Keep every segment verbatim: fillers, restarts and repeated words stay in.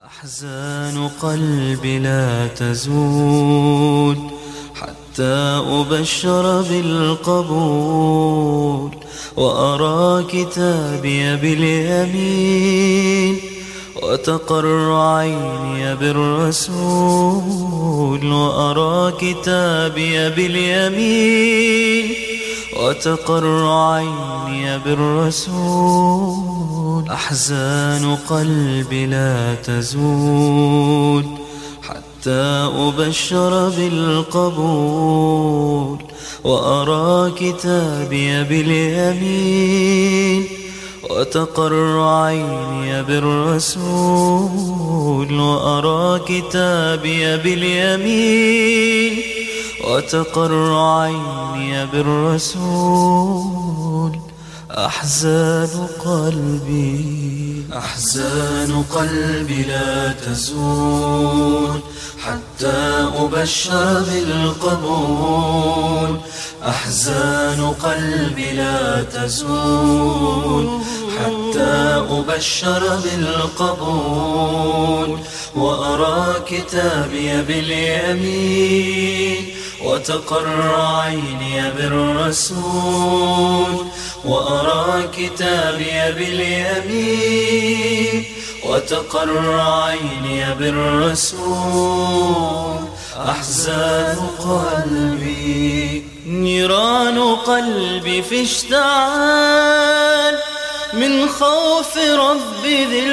أحزان قلبي لا تزول حتى أبشر بالقبول، وأرى كتابي باليمين وتقر عيني بالرسول، وأرى كتابي باليمين وتقر عيني بالرسول. أحزان قلبي لا تزول حتى أبشر بالقبول، وأرى كتابي باليمين وتقر عيني بالرسول، وأرى كتابي باليمين وتقر عيني بالرسول. أحزان قلبي أحزان قلبي لا تزول حتى أبشر بالقبول، أحزان قلبي لا تزول حتى أبشر بالقبول، وأرى كتابي باليمين وتقر عيني بالرسول، وأرى كتابي باليمين وتقر عيني بالرسول. أحزان قلبي نيران قلبي في اشتعال من خوف ربي ذي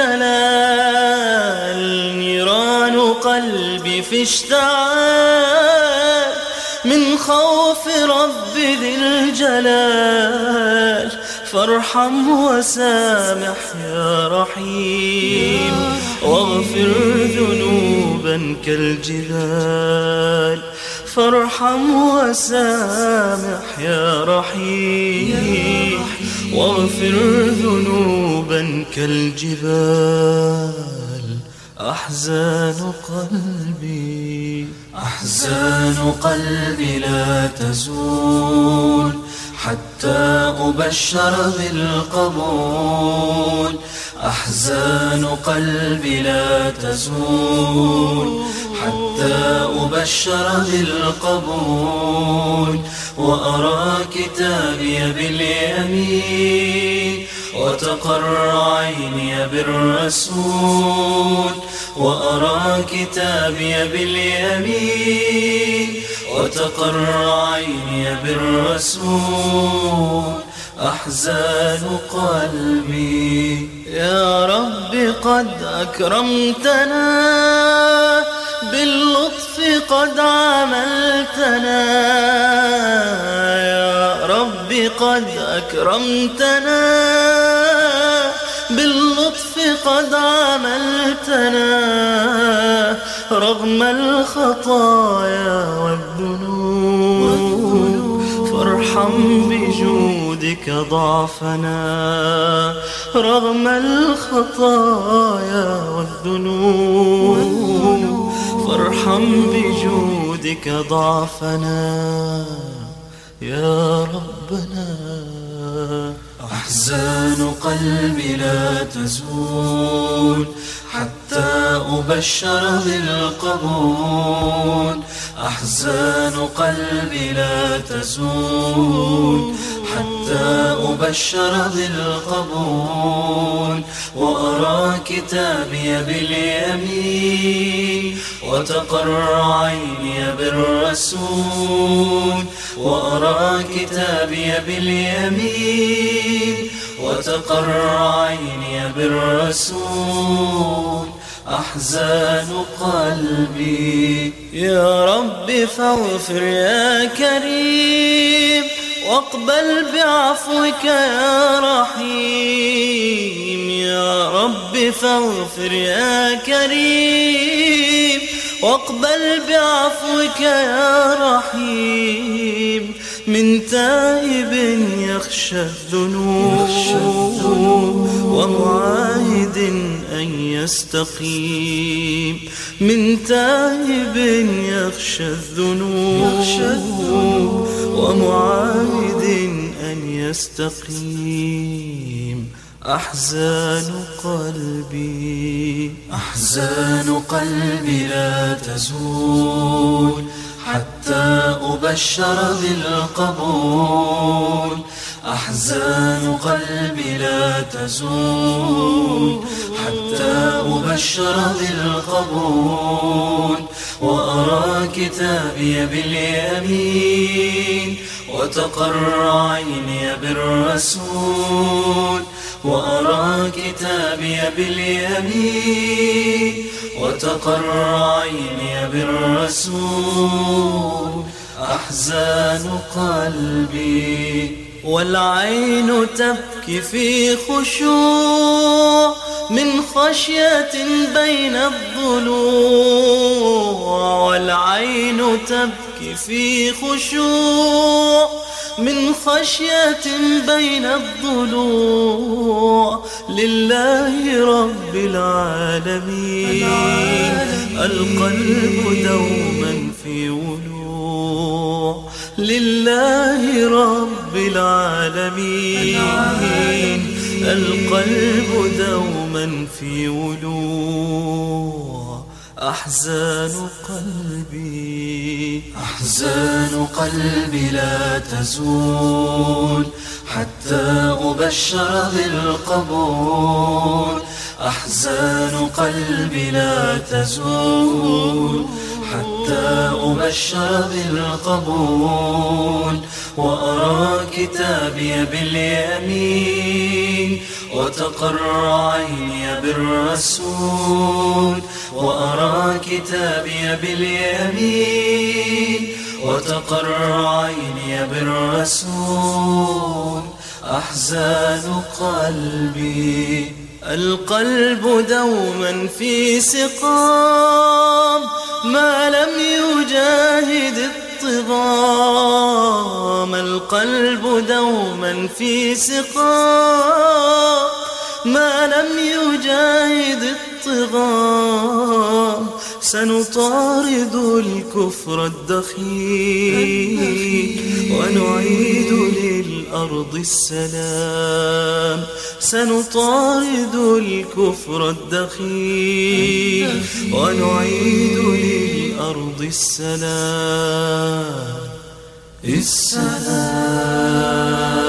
الجلال، نيران قلبي في اشتعال من خوف ربي ذي الجلال، فارحم وسامح يا رحيم واغفر ذنوبا كالجبال، فارحم وسامح يا رحيم واغفر ذنوبا كالجبال. أحزان قلبي أحزان قلبي لا تزول حتى أبشر بالقبول، أحزان قلبي لا تزول حتى أبشر بالقبول، وأرى كتابي باليمين وتقر عيني بالرسول، وأرى كتابي باليمين وتقر عيني بالرسول. أحزان قلبي يا رب قد أكرمتنا باللطف قد عاملتنا، يا رب قد أكرمتنا باللطف قد عاملتنا، رغم الخطايا والذنوب فارحم بجودك ضعفنا، رغم الخطايا والذنوب فارحم بجودك ضعفنا يا ربنا. أحزان قلبي لا تزول حتى أبشر بالقبول، أحزان قلبي لا تزول حتى أبشر بالقبول، وأرى كتابي باليمين وتقر عيني بالرسول، وأرى كتابي باليمين وتقر عيني بالرسول. أحزان قلبي يا رب فاغفر يا كريم واقبل بعفوك يا رحيم، يا رب فاغفر يا كريم واقبل بعفوك يا رحيم، من تائب يخشى الذنوب ومعاهد أن يستقيم، من تائب يخشى الذنوب ومعاهد أن يستقيم. أحزان قلبي أحزان قلبي لا تزول حتى أبشر بالقبول. أحزان قلبي لا تزول حتى أبشر بالقبول. وأرى كتابي باليمين وتقر عيني بالرسول. وأرى كتابي باليمين وتقر عيني بالرسول. أحزان قلبي والعين تبكي في خشوع من خشية بين الضلوع. والعين تبكي في خشوع من خشية بين الضلوع. لله رب العالمين القلب دوما في ولوع. لله رب العالمين القلب دوما في ولوع. أحزان قلبي أحزان قلبي لا تزول حتى أبشر بالقبول. أحزان قلبي لا تزول حتى أبشر بالقبول. وأرى كتابي باليمين وتقر عيني بالرسول. وأرى كتابي باليمين وتقر عيني بالرسول. أحزان قلبي القلب دوما في سقام ما لم يجاهد الطغام. القلب دوما في سقام ما لم يجاهد الطغام. سنطارد الكفر الدخيل ونعيد للأرض السلام. سنطارد الكفر الدخيل ونعيد للأرض السلام. السلام.